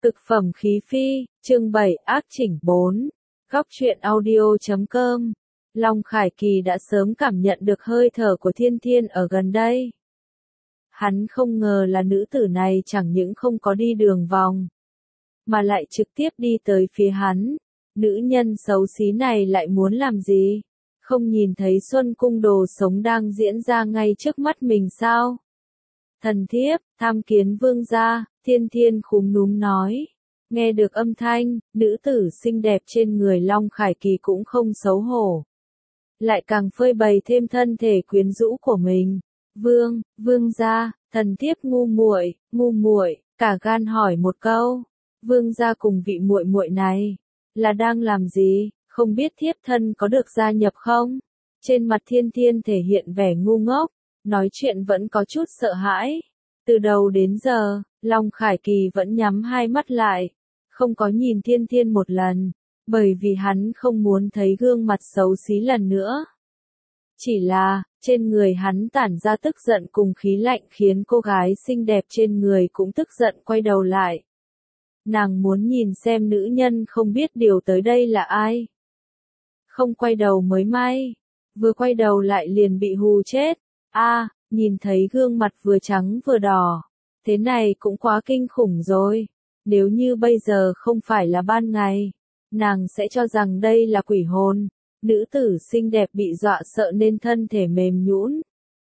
Cực phẩm khí phi, chương 7, ác chỉnh 4. Góc truyện audio.com. Long Khải Kỳ đã sớm cảm nhận được hơi thở của Thiên Thiên ở gần đây. Hắn không ngờ là nữ tử này chẳng những không có đi đường vòng, mà lại trực tiếp đi tới phía hắn. Nữ nhân xấu xí này lại muốn làm gì? Không nhìn thấy Xuân Cung đồ sống đang diễn ra ngay trước mắt mình sao? Thần thiếp, tham kiến vương gia, Thiên Thiên khúm núm nói. Nghe được âm thanh, nữ tử xinh đẹp trên người Long Khải Kỳ cũng không xấu hổ. Lại càng phơi bày thêm thân thể quyến rũ của mình. Vương gia, thần thiếp ngu muội, cả gan hỏi một câu. Vương gia cùng vị muội muội này, là đang làm gì, không biết thiếp thân có được gia nhập không? Trên mặt Thiên Thiên thể hiện vẻ ngu ngốc, nói chuyện vẫn có chút sợ hãi. Từ đầu đến giờ, Long Khải Kỳ vẫn nhắm hai mắt lại, không có nhìn Thiên Thiên một lần, bởi vì hắn không muốn thấy gương mặt xấu xí lần nữa. Chỉ là, trên người hắn tản ra tức giận cùng khí lạnh khiến cô gái xinh đẹp trên người cũng tức giận quay đầu lại. Nàng muốn nhìn xem nữ nhân không biết điều tới đây là ai. Không quay đầu mới may, vừa quay đầu lại liền bị hù chết. Nhìn thấy gương mặt vừa trắng vừa đỏ, thế này cũng quá kinh khủng rồi. Nếu như bây giờ không phải là ban ngày, nàng sẽ cho rằng đây là quỷ hồn. Nữ tử xinh đẹp bị dọa sợ nên thân thể mềm nhũn,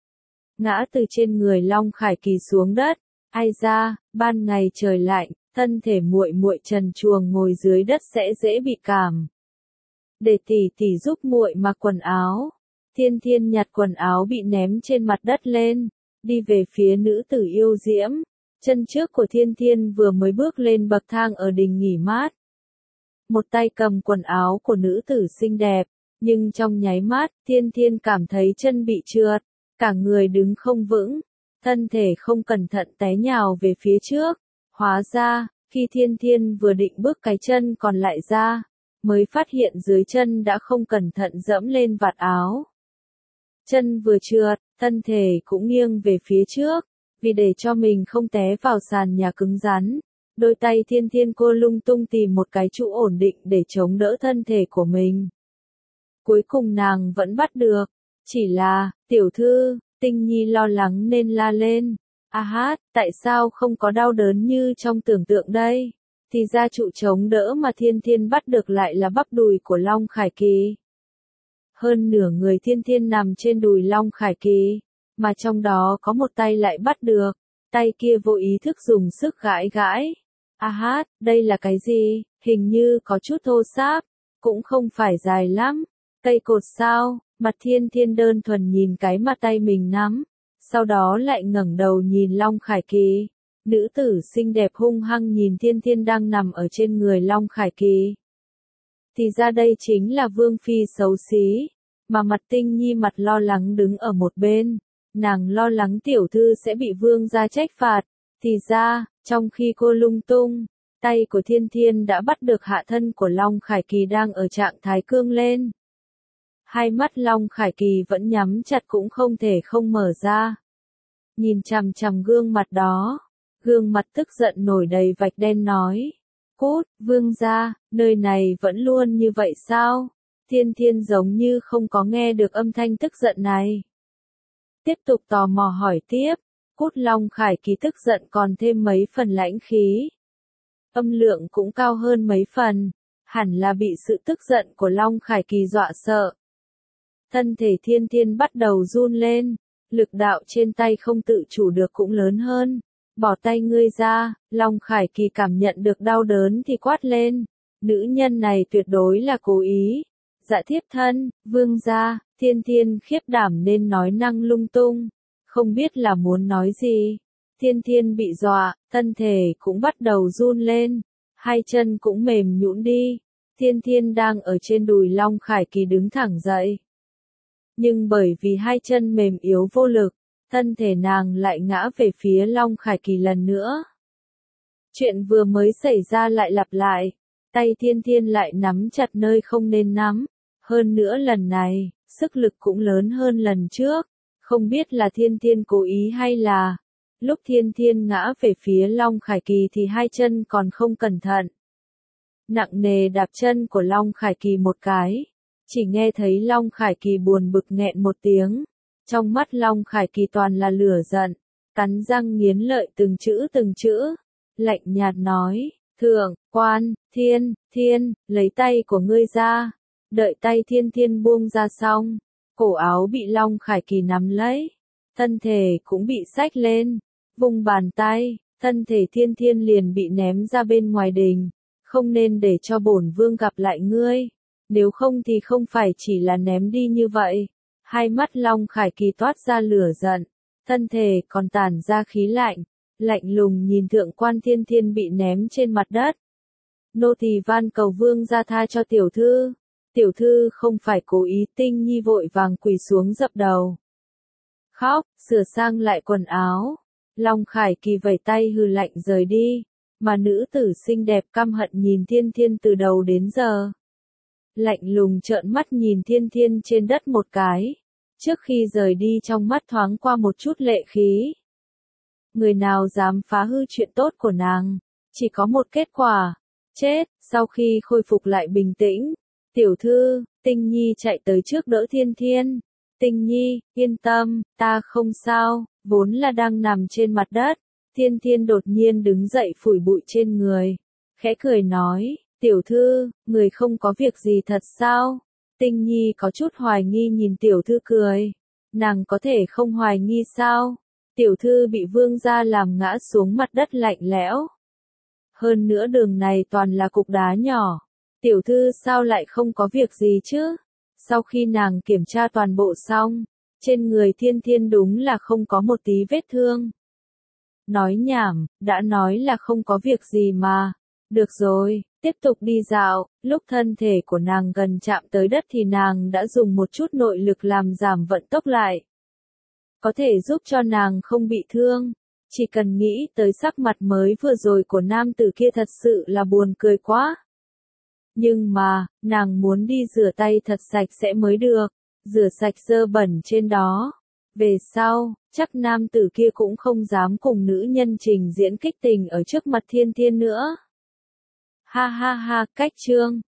ngã từ trên người Long Khải Kỳ xuống đất. Ai ra, ban ngày trời lạnh, thân thể muội muội trần truồng ngồi dưới đất sẽ dễ bị cảm. Để tỷ tỷ giúp muội mặc quần áo. Thiên Thiên nhặt quần áo bị ném trên mặt đất lên, đi về phía nữ tử yêu diễm. Chân trước của Thiên Thiên vừa mới bước lên bậc thang ở đình nghỉ mát. Một tay cầm quần áo của nữ tử xinh đẹp, nhưng trong nháy mắt, Thiên Thiên cảm thấy chân bị trượt, cả người đứng không vững, thân thể không cẩn thận té nhào về phía trước. Hóa ra, khi Thiên Thiên vừa định bước cái chân còn lại ra, mới phát hiện dưới chân đã không cẩn thận dẫm lên vạt áo. Chân vừa trượt, thân thể cũng nghiêng về phía trước, vì để cho mình không té vào sàn nhà cứng rắn. Đôi tay Thiên Thiên cô lung tung tìm một cái trụ ổn định để chống đỡ thân thể của mình. Cuối cùng nàng vẫn bắt được, chỉ là, tiểu thư, Tinh Nhi lo lắng nên la lên. Tại sao không có đau đớn như trong tưởng tượng đây? Thì ra trụ chống đỡ mà Thiên Thiên bắt được lại là bắp đùi của Long Khải Kỳ. Hơn nửa người Thiên Thiên nằm trên đùi Long Khải Kỳ, mà trong đó có một tay lại bắt được, tay kia vô ý thức dùng sức gãi. Đây là cái gì? Hình như có chút thô ráp, cũng không phải dài lắm. Cây cột sao? Mặt Thiên Thiên đơn thuần nhìn cái mặt tay mình nắm, sau đó lại ngẩng đầu nhìn Long Khải Kỳ. Nữ tử xinh đẹp hung hăng nhìn Thiên Thiên đang nằm ở trên người Long Khải Kỳ. Thì ra đây chính là vương phi xấu xí, mà mặt Tinh Nhi mặt lo lắng đứng ở một bên. Nàng lo lắng tiểu thư sẽ bị vương gia trách phạt. Thì ra, trong khi cô lung tung, tay của Thiên Thiên đã bắt được hạ thân của Long Khải Kỳ đang ở trạng thái cương lên. Hai mắt Long Khải Kỳ vẫn nhắm chặt cũng không thể không mở ra. Nhìn chằm chằm gương mặt đó, gương mặt tức giận nổi đầy vạch đen nói. Cút, vương gia, nơi này vẫn luôn như vậy sao? Thiên Thiên giống như không có nghe được âm thanh tức giận này. Tiếp tục tò mò hỏi tiếp. Cút. Long Khải Kỳ tức giận còn thêm mấy phần lãnh khí. Âm lượng cũng cao hơn mấy phần, hẳn là bị sự tức giận của Long Khải Kỳ dọa sợ. Thân thể Thiên Thiên bắt đầu run lên, lực đạo trên tay không tự chủ được cũng lớn hơn. Bỏ tay ngươi ra. Long Khải Kỳ cảm nhận được đau đớn thì quát lên. Nữ nhân này tuyệt đối là cố ý. Dạ thiếp thân, vương gia. Thiên Thiên khiếp đảm nên nói năng lung tung, không biết là muốn nói gì. Thiên Thiên bị dọa, thân thể cũng bắt đầu run lên, hai chân cũng mềm nhũn đi. Thiên Thiên đang ở trên đùi Long Khải Kỳ đứng thẳng dậy. Nhưng bởi vì hai chân mềm yếu vô lực, thân thể nàng lại ngã về phía Long Khải Kỳ lần nữa. Chuyện vừa mới xảy ra lại lặp lại, tay Thiên Thiên lại nắm chặt nơi không nên nắm. Hơn nữa lần này, sức lực cũng lớn hơn lần trước. Không biết là Thiên Thiên cố ý hay là Lúc Thiên Thiên ngã về phía Long Khải Kỳ thì hai chân còn không cẩn thận. Nặng nề đạp chân của Long Khải Kỳ một cái. Chỉ nghe thấy Long Khải Kỳ buồn bực nghẹn một tiếng. Trong mắt Long Khải Kỳ toàn là lửa giận. Cắn răng nghiến lợi từng chữ. Lạnh nhạt nói, thượng, quan, thiên, lấy tay của ngươi ra. Đợi tay Thiên Thiên buông ra xong. Cổ áo bị Long Khải Kỳ nắm lấy. Thân thể cũng bị xách lên. Vung bàn tay, thân thể Thiên Thiên liền bị ném ra bên ngoài đình. Không nên để cho bổn vương gặp lại ngươi. Nếu không thì không phải chỉ là ném đi như vậy. Hai mắt Long Khải Kỳ toát ra lửa giận. Thân thể còn tản ra khí lạnh. Lạnh lùng nhìn thượng quan Thiên Thiên bị ném trên mặt đất. Nô tỳ van cầu vương ra tha cho tiểu thư. Tiểu thư không phải cố ý. Tinh Nhi vội vàng quỳ xuống dập đầu. Khóc, sửa sang lại quần áo. Long Khải Kỳ vẩy tay hừ lạnh rời đi. Mà nữ tử xinh đẹp căm hận nhìn Thiên Thiên từ đầu đến giờ. Lạnh lùng trợn mắt nhìn Thiên Thiên trên đất một cái. Trước khi rời đi trong mắt thoáng qua một chút lệ khí. Người nào dám phá hư chuyện tốt của nàng, chỉ có một kết quả, chết. Sau khi khôi phục lại bình tĩnh, tiểu thư, Tinh Nhi chạy tới trước đỡ Thiên Thiên. Tinh Nhi, yên tâm, ta không sao, vốn là đang nằm trên mặt đất. Thiên Thiên đột nhiên đứng dậy phủi bụi trên người. Khẽ cười nói, tiểu thư, người không có việc gì thật sao? Tinh Nhi có chút hoài nghi nhìn tiểu thư cười. Nàng có thể không hoài nghi sao? Tiểu thư bị vương gia làm ngã xuống mặt đất lạnh lẽo. Hơn nữa đường này toàn là cục đá nhỏ. Tiểu thư sao lại không có việc gì chứ? Sau khi nàng kiểm tra toàn bộ xong, trên người Thiên Thiên đúng là không có một tí vết thương. Nói nhảm, đã nói là không có việc gì mà. Được rồi, tiếp tục đi dạo. Lúc thân thể của nàng gần chạm tới đất thì nàng đã dùng một chút nội lực làm giảm vận tốc lại. Có thể giúp cho nàng không bị thương. Chỉ cần nghĩ tới sắc mặt mới vừa rồi của nam tử kia thật sự là buồn cười quá. Nhưng mà, nàng muốn đi rửa tay thật sạch sẽ mới được. Rửa sạch dơ bẩn trên đó. Về sau, chắc nam tử kia cũng không dám cùng nữ nhân trình diễn kích tình ở trước mặt Thiên Thiên nữa. Ha ha ha, cách chương.